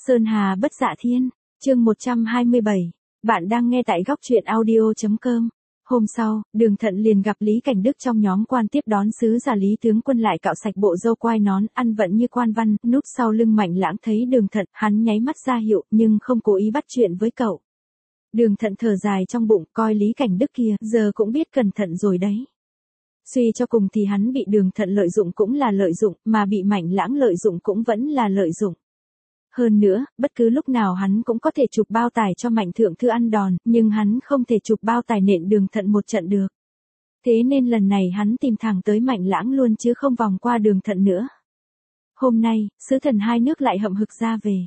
Sơn Hà bất dạ thiên, chương 127, bạn đang nghe tại góc truyện audio.com. Hôm sau, Đường Thận liền gặp Lý Cảnh Đức trong nhóm quan tiếp đón sứ giả Lý tướng quân lại cạo sạch bộ râu quai nón, ăn vận như quan văn, núp sau lưng Mạnh Lãng thấy Đường Thận, hắn nháy mắt ra hiệu nhưng không cố ý bắt chuyện với cậu. Đường Thận thở dài trong bụng, coi Lý Cảnh Đức kia, giờ cũng biết cẩn thận rồi đấy. Suy cho cùng thì hắn bị Đường Thận lợi dụng cũng là lợi dụng, mà bị Mạnh Lãng lợi dụng cũng vẫn là lợi dụng. Hơn nữa, bất cứ lúc nào hắn cũng có thể chụp bao tải cho Mạnh Thượng Thư ăn đòn, nhưng hắn không thể chụp bao tải nện Đường Thận một trận được. Thế nên lần này hắn tìm thẳng tới Mạnh Lãng luôn chứ không vòng qua Đường Thận nữa. Hôm nay, sứ thần hai nước lại hậm hực ra về.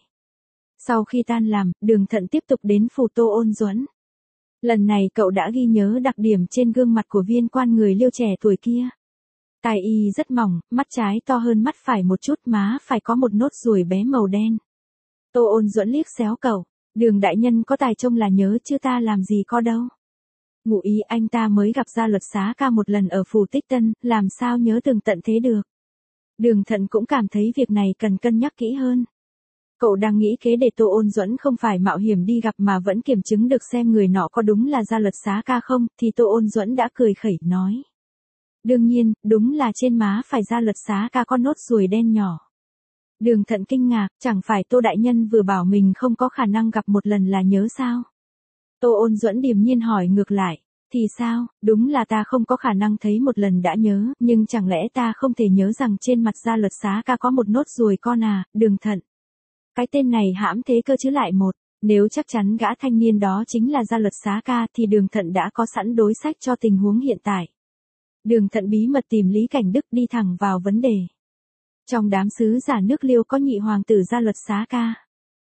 Sau khi tan làm, Đường Thận tiếp tục đến phủ Tô Ôn Duẫn. Lần này cậu đã ghi nhớ đặc điểm trên gương mặt của viên quan người Liêu trẻ tuổi kia. Tai y rất mỏng, mắt trái to hơn mắt phải một chút, má phải có một nốt ruồi bé màu đen. Tô Ôn Duẫn liếc xéo cậu, Đường đại nhân có tài trông là nhớ chứ ta làm gì có đâu. Ngụ ý anh ta mới gặp Gia Luật Xá Ca một lần ở phủ Tích Tân, làm sao nhớ tường tận thế được. Đường Thận cũng cảm thấy việc này cần cân nhắc kỹ hơn. Cậu đang nghĩ kế để Tô Ôn Duẫn không phải mạo hiểm đi gặp mà vẫn kiểm chứng được xem người nọ có đúng là Gia Luật Xá Ca không, thì Tô Ôn Duẫn đã cười khẩy nói. Đương nhiên, đúng là trên má phải Gia Luật Xá Ca có nốt ruồi đen nhỏ. Đường Thận kinh ngạc, chẳng phải Tô đại nhân vừa bảo mình không có khả năng gặp một lần là nhớ sao? Tô Ôn Duẫn điềm nhiên hỏi ngược lại, thì sao, đúng là ta không có khả năng thấy một lần đã nhớ, nhưng chẳng lẽ ta không thể nhớ rằng trên mặt Gia Luật Xá Ca có một nốt ruồi con à, Đường Thận. Cái tên này hãm thế cơ chứ lại một, nếu chắc chắn gã thanh niên đó chính là Gia Luật Xá Ca thì Đường Thận đã có sẵn đối sách cho tình huống hiện tại. Đường Thận bí mật tìm Lý Cảnh Đức đi thẳng vào vấn đề. Trong đám sứ giả nước Liêu có nhị hoàng tử Gia Luật Xá Ca.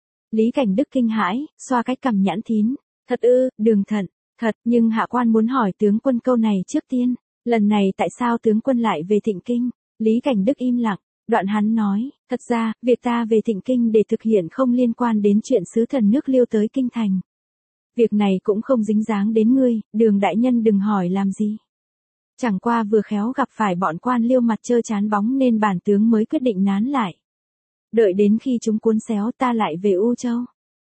Lý Cảnh Đức kinh hãi, xoa cái cằm nhãn thín. Thật ư, Đường Thận, thật, nhưng hạ quan muốn hỏi tướng quân câu này trước tiên. Lần này tại sao tướng quân lại về Thịnh Kinh? Lý Cảnh Đức im lặng, đoạn hắn nói, thật ra, việc ta về Thịnh Kinh để thực hiện không liên quan đến chuyện sứ thần nước Liêu tới Kinh Thành. Việc này cũng không dính dáng đến ngươi, Đường đại nhân đừng hỏi làm gì. Chẳng qua vừa khéo gặp phải bọn quan Liêu mặt trơ chán bóng nên bản tướng mới quyết định nán lại. Đợi đến khi chúng cuốn xéo ta lại về U Châu.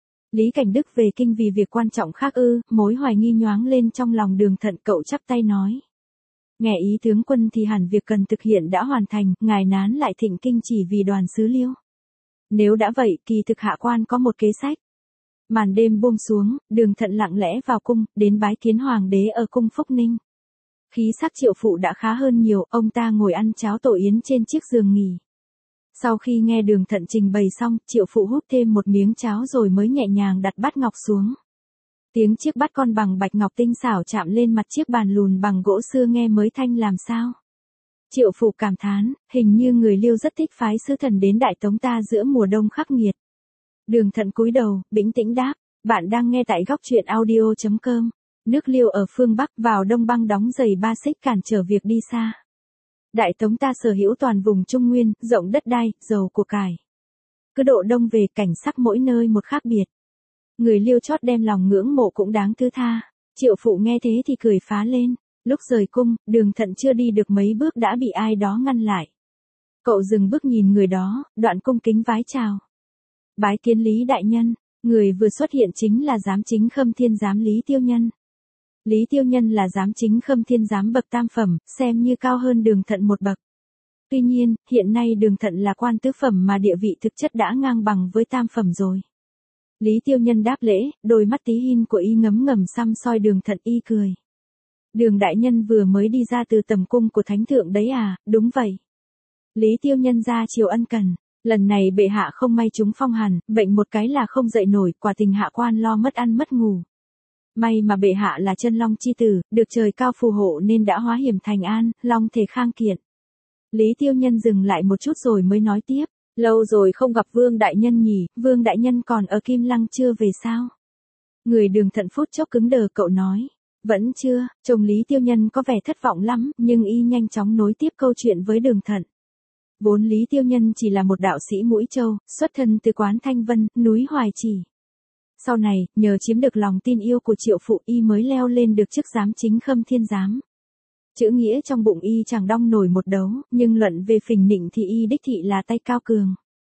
Lý Cảnh Đức về kinh vì việc quan trọng khác ư, mối hoài nghi nhoáng lên trong lòng Đường Thận, cậu chắp tay nói. Nghe ý tướng quân thì hẳn việc cần thực hiện đã hoàn thành, ngài nán lại Thịnh Kinh chỉ vì đoàn sứ Liêu. Nếu đã vậy, kỳ thực hạ quan có một kế sách. Màn đêm buông xuống, Đường Thận lặng lẽ vào cung, đến bái kiến hoàng đế ở cung Phúc Ninh. Khí sắc Triệu Phụ đã khá hơn nhiều, ông ta ngồi ăn cháo tổ yến trên chiếc giường nghỉ. Sau khi nghe Đường Thận trình bày xong, Triệu Phụ húp thêm một miếng cháo rồi mới nhẹ nhàng đặt bát ngọc xuống. Tiếng chiếc bát con bằng bạch ngọc tinh xảo chạm lên mặt chiếc bàn lùn bằng gỗ xưa nghe mới thanh làm sao. Triệu Phụ cảm thán, hình như người Liêu rất thích phái sứ thần đến Đại Tống ta giữa mùa đông khắc nghiệt. Đường Thận cúi đầu, bĩnh tĩnh đáp, bạn đang nghe tại góc truyện audio.com. Nước Liêu ở phương Bắc vào đông băng đóng dày ba xích cản trở việc đi xa. Đại Tống ta sở hữu toàn vùng Trung Nguyên, rộng đất đai, giàu của cải. Cứ độ đông về cảnh sắc mỗi nơi một khác biệt. Người Liêu chót đem lòng ngưỡng mộ cũng đáng thứ tha. Triệu Phụ nghe thế thì cười phá lên. Lúc rời cung, Đường Thận chưa đi được mấy bước đã bị ai đó ngăn lại. Cậu dừng bước nhìn người đó, đoạn cung kính vái chào. Bái kiến Lý đại nhân, người vừa xuất hiện chính là giám chính Khâm Thiên giám Lý Tiêu Nhân. Lý Tiêu Nhân là giám chính Khâm Thiên giám bậc tam phẩm, xem như cao hơn Đường Thận một bậc. Tuy nhiên, hiện nay Đường Thận là quan tứ phẩm mà địa vị thực chất đã ngang bằng với tam phẩm rồi. Lý Tiêu Nhân đáp lễ, đôi mắt tí hin của y ngấm ngầm săm soi Đường Thận, y cười. Đường đại nhân vừa mới đi ra từ tầm cung của thánh thượng đấy à, đúng vậy. Lý Tiêu Nhân ra chiều ân cần, lần này bệ hạ không may trúng phong hàn, bệnh một cái là không dậy nổi, quả tình hạ quan lo mất ăn mất ngủ. May mà bệ hạ là chân long chi tử, được trời cao phù hộ nên đã hóa hiểm thành an, long thể khang kiện. Lý Tiêu Nhân dừng lại một chút rồi mới nói tiếp, lâu rồi không gặp Vương đại nhân nhỉ, Vương đại nhân còn ở Kim Lăng chưa về sao? Người Đường Thận phút chốc cứng đờ, cậu nói, vẫn chưa. Chồng Lý Tiêu Nhân có vẻ thất vọng lắm, nhưng y nhanh chóng nối tiếp câu chuyện với Đường Thận. Vốn Lý Tiêu Nhân chỉ là một đạo sĩ Mũi Châu, xuất thân từ quán Thanh Vân, núi Hoài Chỉ. Sau này, nhờ chiếm được lòng tin yêu của Triệu Phụ, y mới leo lên được chức giám chính Khâm Thiên giám. Chữ nghĩa trong bụng y chẳng đong nổi một đấu, nhưng luận về phình nịnh thì y đích thị là tay cao cường.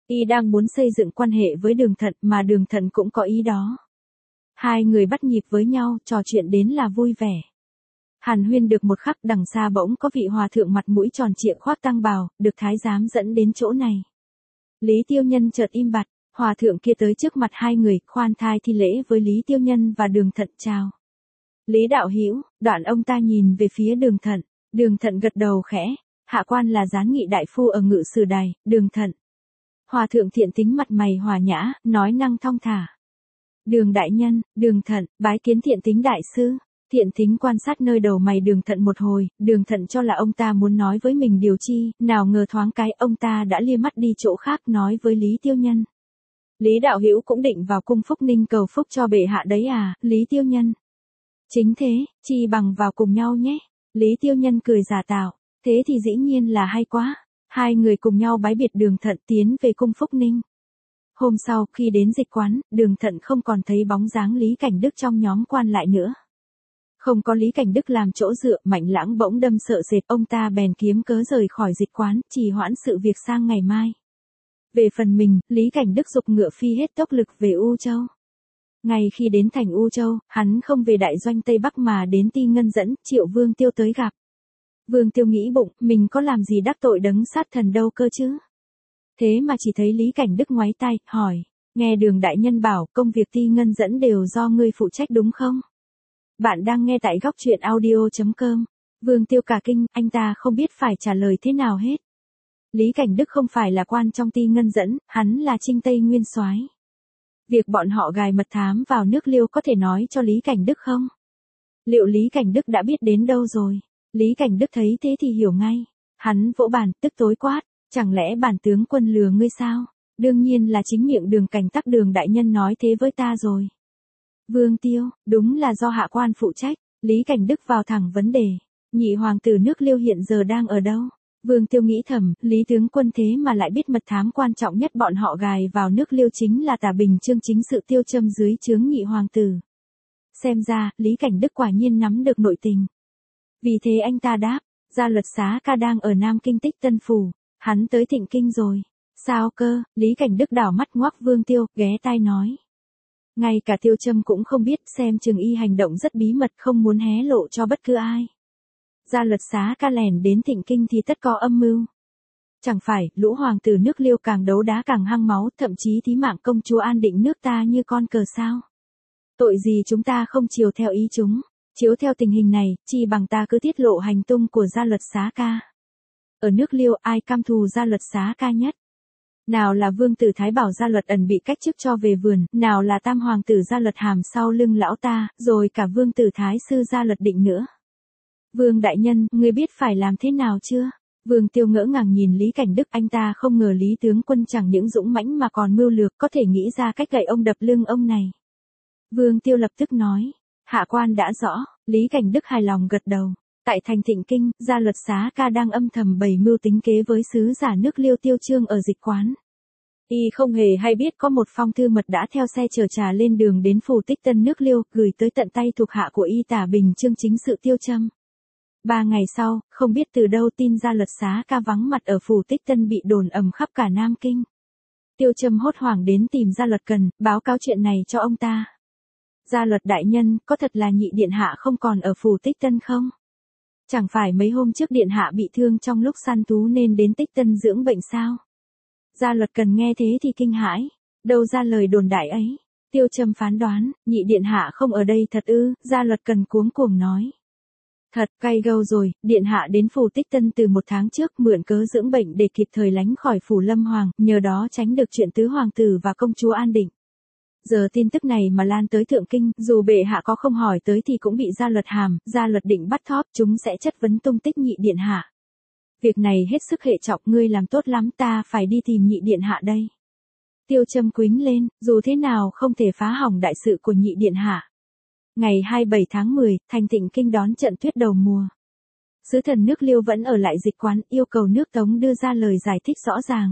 Y đang muốn xây dựng quan hệ với Đường Thận mà Đường Thận cũng có ý đó. Hai người bắt nhịp với nhau, trò chuyện đến là vui vẻ. Hàn huyên được một khắc, đằng xa bỗng có vị hòa thượng mặt mũi tròn trịa khoác tăng bào, được thái giám dẫn đến chỗ này. Lý Tiêu Nhân chợt im bặt, hòa thượng kia tới trước mặt hai người, khoan thai thi lễ với Lý Tiêu Nhân và Đường Thận chào. Lý đạo hữu, đoạn ông ta nhìn về phía Đường Thận, Đường Thận gật đầu khẽ, hạ quan là Gián Nghị đại phu ở Ngự Sử Đài, Đường Thận. Hòa thượng thiện tính mặt mày hòa nhã, nói năng thong thả. Đường đại nhân, Đường Thận, bái kiến thiện tính đại sư. Thiện tính quan sát nơi đầu mày Đường Thận một hồi, Đường Thận cho là ông ta muốn nói với mình điều chi, nào ngờ thoáng cái ông ta đã lia mắt đi chỗ khác nói với Lý Tiêu Nhân. Lý đạo hữu cũng định vào cung Phúc Ninh cầu phúc cho bệ hạ đấy à, Lý Tiêu Nhân. Chính thế, chi bằng vào cùng nhau nhé. Lý Tiêu Nhân cười giả tạo, thế thì dĩ nhiên là hay quá. Hai người cùng nhau bái biệt Đường Thận tiến về cung Phúc Ninh. Hôm sau khi đến dịch quán, Đường Thận không còn thấy bóng dáng Lý Cảnh Đức trong nhóm quan lại nữa. Không có Lý Cảnh Đức làm chỗ dựa, Mạnh Lãng bỗng đâm sợ sệt, ông ta bèn kiếm cớ rời khỏi dịch quán, trì hoãn sự việc sang ngày mai. Về phần mình, Lý Cảnh Đức giục ngựa phi hết tốc lực về U Châu. Ngay khi đến thành U Châu, hắn không về đại doanh Tây Bắc mà đến Ti Ngân dẫn, triệu Vương Tiêu tới gặp. Vương Tiêu nghĩ bụng, mình có làm gì đắc tội đấng sát thần đâu cơ chứ. Thế mà chỉ thấy Lý Cảnh Đức ngoáy tay, hỏi, nghe Đường đại nhân bảo công việc Ti Ngân dẫn đều do ngươi phụ trách đúng không? Bạn đang nghe tại góc truyện audio.com. Vương Tiêu cả kinh, anh ta không biết phải trả lời thế nào hết. Lý Cảnh Đức không phải là quan trong Ti Ngân dẫn, hắn là Trinh Tây Nguyên soái. Việc bọn họ gài mật thám vào nước Liêu có thể nói cho Lý Cảnh Đức không? Liệu Lý Cảnh Đức đã biết đến đâu rồi? Lý Cảnh Đức thấy thế thì hiểu ngay. Hắn vỗ bàn, tức tối quát, chẳng lẽ bản tướng quân lừa ngươi sao? Đương nhiên là chính miệng Đường Cảnh Tắc Đường đại nhân nói thế với ta rồi. Vương Tiêu, đúng là do hạ quan phụ trách. Lý Cảnh Đức vào thẳng vấn đề. Nhị hoàng tử nước Liêu hiện giờ đang ở đâu? Vương Tiêu nghĩ thầm, Lý tướng quân thế mà lại biết mật thám quan trọng nhất bọn họ gài vào nước Liêu chính là Tả Bình Chương chính sự Tiêu Châm dưới trướng nhị hoàng tử. Xem ra, Lý Cảnh Đức quả nhiên nắm được nội tình. Vì thế anh ta đáp, Gia Luật Xá Ca đang ở Nam Kinh Tích Tân Phủ, hắn tới Thịnh Kinh rồi. Sao cơ? Lý Cảnh Đức đảo mắt ngoắc Vương Tiêu, ghé tai nói. Ngay cả Tiêu Châm cũng không biết, xem chừng y hành động rất bí mật, không muốn hé lộ cho bất cứ ai. Gia Luật Xá Ca lẻn đến Thịnh Kinh thì tất có âm mưu. Chẳng phải, lũ hoàng tử nước Liêu càng đấu đá càng hăng máu, thậm chí thí mạng công chúa an định nước ta như con cờ sao? Tội gì chúng ta không chiều theo ý chúng? Chiếu theo tình hình này, chi bằng ta cứ tiết lộ hành tung của Gia Luật Xá Ca. Ở nước Liêu ai căm thù Gia Luật Xá Ca nhất? Nào là vương tử Thái Bảo Gia Luật ẩn bị cách chức cho về vườn, nào là tam hoàng tử Gia Luật hàm sau lưng lão ta, rồi cả vương tử Thái sư Gia Luật Định nữa. Vương đại nhân, ngươi biết phải làm thế nào chưa? Vương Tiêu ngỡ ngàng nhìn Lý Cảnh Đức, anh ta không ngờ Lý tướng quân chẳng những dũng mãnh mà còn mưu lược, có thể nghĩ ra cách gậy ông đập lưng ông này. Vương Tiêu lập tức nói, hạ quan đã rõ. Lý Cảnh Đức hài lòng gật đầu. Tại thành Thịnh Kinh, Gia Luật Xá Ca đang âm thầm bày mưu tính kế với sứ giả nước Liêu Tiêu Chương ở dịch quán. Y không hề hay biết có một phong thư mật đã theo xe chở trà lên đường đến phủ Tích Tân nước Liêu, gửi tới tận tay thuộc hạ của y Tả Bình Chương chính sự Tiêu Châm. 3 ngày sau, không biết từ đâu tin Gia Luật Xá Ca vắng mặt ở phủ Tích Tân bị đồn ầm khắp cả Nam Kinh. Tiêu Châm hốt hoảng đến tìm Gia Luật Cần, báo cáo chuyện này cho ông ta. Gia Luật đại nhân, có thật là nhị điện hạ không còn ở phủ Tích Tân không? Chẳng phải mấy hôm trước điện hạ bị thương trong lúc săn thú nên đến Tích Tân dưỡng bệnh sao? Gia Luật Cần nghe thế thì kinh hãi, đâu ra lời đồn đại ấy. Tiêu Châm phán đoán, nhị điện hạ không ở đây thật ư? Gia Luật Cần cuống cuồng nói. Thật, cay gâu rồi, điện hạ đến phủ Tích Tân từ 1 tháng trước, mượn cớ dưỡng bệnh để kịp thời lánh khỏi phủ Lâm Hoàng, nhờ đó tránh được chuyện tứ hoàng tử và công chúa an định. Giờ tin tức này mà lan tới Thượng Kinh, dù bệ hạ có không hỏi tới thì cũng bị Gia Luật Hàm, Gia Luật Định bắt thóp, chúng sẽ chất vấn tung tích nhị điện hạ. Việc này hết sức hệ trọng, ngươi làm tốt lắm, ta phải đi tìm nhị điện hạ đây. Tiêu Châm quýnh lên, dù thế nào không thể phá hỏng đại sự của nhị điện hạ. Ngày 27 tháng 10, thành Thịnh Kinh đón trận tuyết đầu mùa. Sứ thần nước Liêu vẫn ở lại dịch quán, yêu cầu nước Tống đưa ra lời giải thích rõ ràng.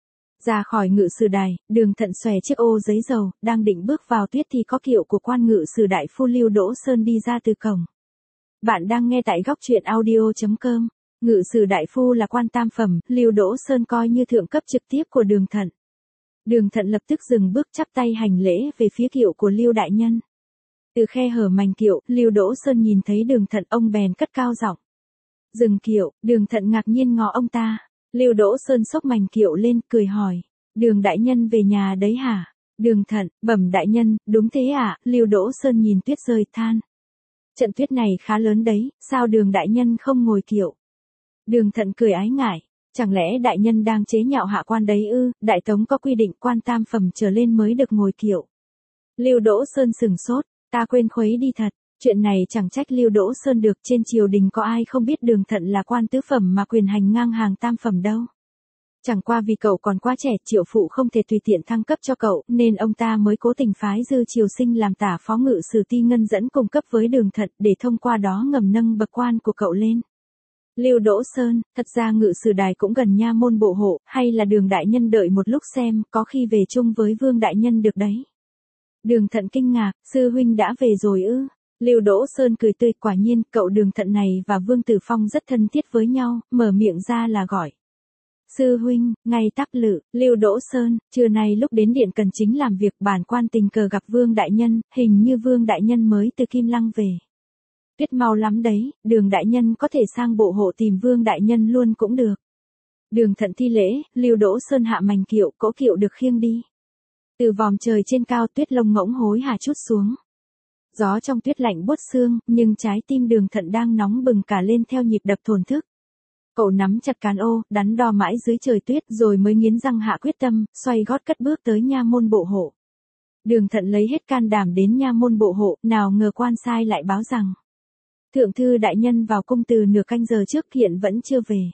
Ra khỏi Ngự Sử Đài, Đường Thận xòe chiếc ô giấy dầu, đang định bước vào tuyết thì có kiệu của quan Ngự Sử đại phu Lưu Đỗ Sơn đi ra từ cổng. Bạn đang nghe tại góc truyện audio.com. Ngự Sử đại phu là quan tam phẩm, Lưu Đỗ Sơn coi như thượng cấp trực tiếp của Đường Thận. Đường Thận lập tức dừng bước chắp tay hành lễ về phía kiệu của Lưu đại nhân. Từ khe hở mành kiệu, Lưu Đỗ Sơn nhìn thấy Đường Thận, ông bèn cất cao giọng. Dừng kiệu, Đường Thận ngạc nhiên ngó ông ta. Lưu Đỗ Sơn xốc mành kiệu lên, cười hỏi. Đường đại nhân về nhà đấy hả? Đường Thận, bẩm đại nhân, đúng thế ạ. Lưu Đỗ Sơn nhìn tuyết rơi than. Trận tuyết này khá lớn đấy, sao Đường đại nhân không ngồi kiệu? Đường Thận cười ái ngại. Chẳng lẽ đại nhân đang chế nhạo hạ quan đấy ư? Đại tống có quy định quan tam phẩm trở lên mới được ngồi kiệu. Lưu Đỗ Sơn sừng sốt, ta quên khuấy đi thật. Chuyện này chẳng trách Lưu Đỗ Sơn được, trên triều đình có ai không biết Đường Thận là quan tứ phẩm mà quyền hành ngang hàng tam phẩm đâu. Chẳng qua vì cậu còn quá trẻ, Triệu phụ không thể tùy tiện thăng cấp cho cậu, nên ông ta mới cố tình phái Dư Triều Sinh làm tả phó ngự sử Ti Ngân dẫn cùng cấp với Đường Thận, để thông qua đó ngầm nâng bậc quan của cậu lên. Lưu Đỗ Sơn, thật ra ngự sử đài cũng gần nha môn bộ hộ, hay là Đường đại nhân đợi một lúc xem, có khi về chung với Vương đại nhân được đấy. Đường Thận kinh ngạc, sư huynh đã về rồi ư? Lưu Đỗ Sơn cười tươi, quả nhiên, cậu Đường Thận này và Vương Tử Phong rất thân thiết với nhau, mở miệng ra là gọi. Sư huynh, ngay tắc lự, Lưu Đỗ Sơn, trưa nay lúc đến điện cần chính làm việc, bản quan tình cờ gặp Vương đại nhân, hình như Vương đại nhân mới từ Kim Lăng về. Tuyết mau lắm đấy, Đường đại nhân có thể sang bộ hộ tìm Vương đại nhân luôn cũng được. Đường Thận thi lễ, Lưu Đỗ Sơn hạ mành kiệu, cỗ kiệu được khiêng đi. Từ vòm trời trên cao, tuyết lông ngỗng hối hả trút xuống. Gió trong tuyết lạnh buốt xương, nhưng trái tim Đường Thận đang nóng bừng cả lên theo nhịp đập thổn thức. Cậu nắm chặt cán ô, đắn đo mãi dưới trời tuyết, rồi mới nghiến răng hạ quyết tâm, xoay gót cất bước tới nha môn bộ hộ. Đường Thận lấy hết can đảm đến nha môn bộ hộ, nào ngờ quan sai lại báo rằng thượng thư đại nhân vào cung từ nửa canh giờ trước, hiện vẫn chưa về.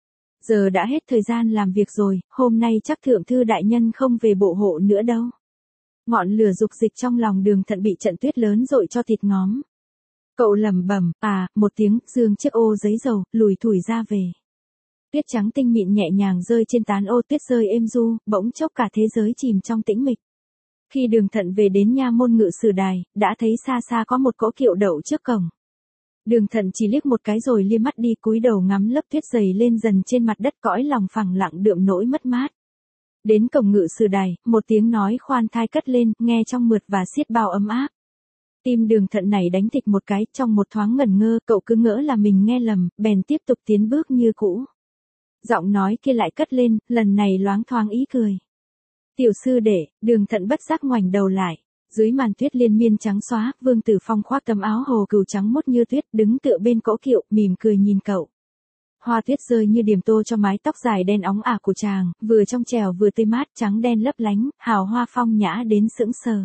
Giờ đã hết thời gian làm việc rồi, hôm nay chắc thượng thư đại nhân không về bộ hộ nữa đâu. Ngọn lửa dục dịch trong lòng Đường Thận bị trận tuyết lớn dội cho thịt ngóm. Cậu lẩm bẩm, một tiếng, dương chiếc ô giấy dầu, lùi thủi ra về. Tuyết trắng tinh mịn nhẹ nhàng rơi trên tán ô, tuyết rơi êm du, bỗng chốc cả thế giới chìm trong tĩnh mịch. Khi Đường Thận về đến nha môn ngự sử đài, đã thấy xa xa có một cỗ kiệu đậu trước cổng. Đường Thận chỉ liếc một cái rồi liếc mắt đi, cúi đầu ngắm lớp tuyết dày lên dần trên mặt đất, cõi lòng phẳng lặng đượm nỗi mất mát. Đến cổng ngự sử đài, một tiếng nói khoan thai cất lên, nghe trong mượt và xiết bao ấm áp. Tim Đường Thận này đánh thịch một cái, trong một thoáng ngẩn ngơ, cậu cứ ngỡ là mình nghe lầm, bèn tiếp tục tiến bước như cũ. Giọng nói kia lại cất lên, lần này loáng thoáng ý cười. Tiểu sư đệ, Đường Thận bất giác ngoảnh đầu lại. Dưới màn tuyết liên miên trắng xóa, Vương Tử Phong khoác tấm áo hồ cừu trắng mốt như tuyết, đứng tựa bên cỗ kiệu, mỉm cười nhìn cậu. Hoa tuyết rơi như điểm tô cho mái tóc dài đen óng ả của chàng, vừa trong trẻo vừa tươi mát, trắng đen lấp lánh, hào hoa phong nhã đến sững sờ.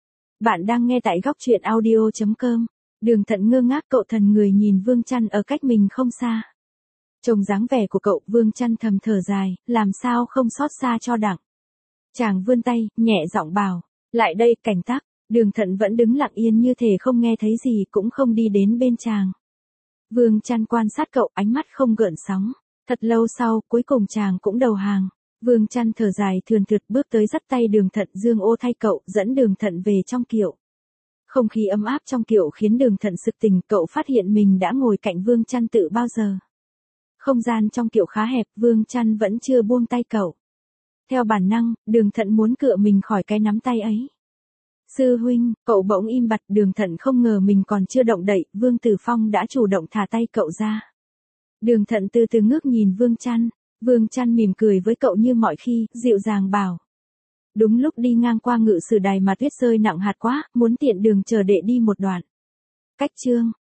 Bạn đang nghe tại góc truyện audio.com. Đường Thận ngơ ngác, cậu thần người nhìn Vương Trăn ở cách mình không xa. Trông dáng vẻ của cậu, Vương Trăn thầm thở dài, làm sao không xót xa cho đặng. Chàng vươn tay, nhẹ giọng bảo, lại đây, cảnh tắc. Đường Thận vẫn đứng lặng yên như thể không nghe thấy gì, cũng không đi đến bên chàng. Vương Trăn quan sát cậu, ánh mắt không gợn sóng. Thật lâu sau, cuối cùng chàng cũng đầu hàng. Vương Trăn thở dài thườn thượt bước tới dắt tay Đường Thận, dương ô thay cậu, dẫn Đường Thận về trong kiệu. Không khí ấm áp trong kiệu khiến Đường Thận sực tỉnh, cậu phát hiện mình đã ngồi cạnh Vương Trăn tự bao giờ. Không gian trong kiệu khá hẹp, Vương Trăn vẫn chưa buông tay cậu. Theo bản năng, Đường Thận muốn cựa mình khỏi cái nắm tay ấy. Sư huynh, cậu bỗng im bặt, Đường Thận không ngờ mình còn chưa động đậy, Vương Tử Phong đã chủ động thả tay cậu ra. Đường Thận từ từ ngước nhìn Vương Trăn. Vương Trăn mỉm cười với cậu như mọi khi, dịu dàng bảo. Đúng lúc đi ngang qua ngự sử đài mà tuyết rơi nặng hạt quá, muốn tiện đường chờ đệ đi một đoạn. Cách chương.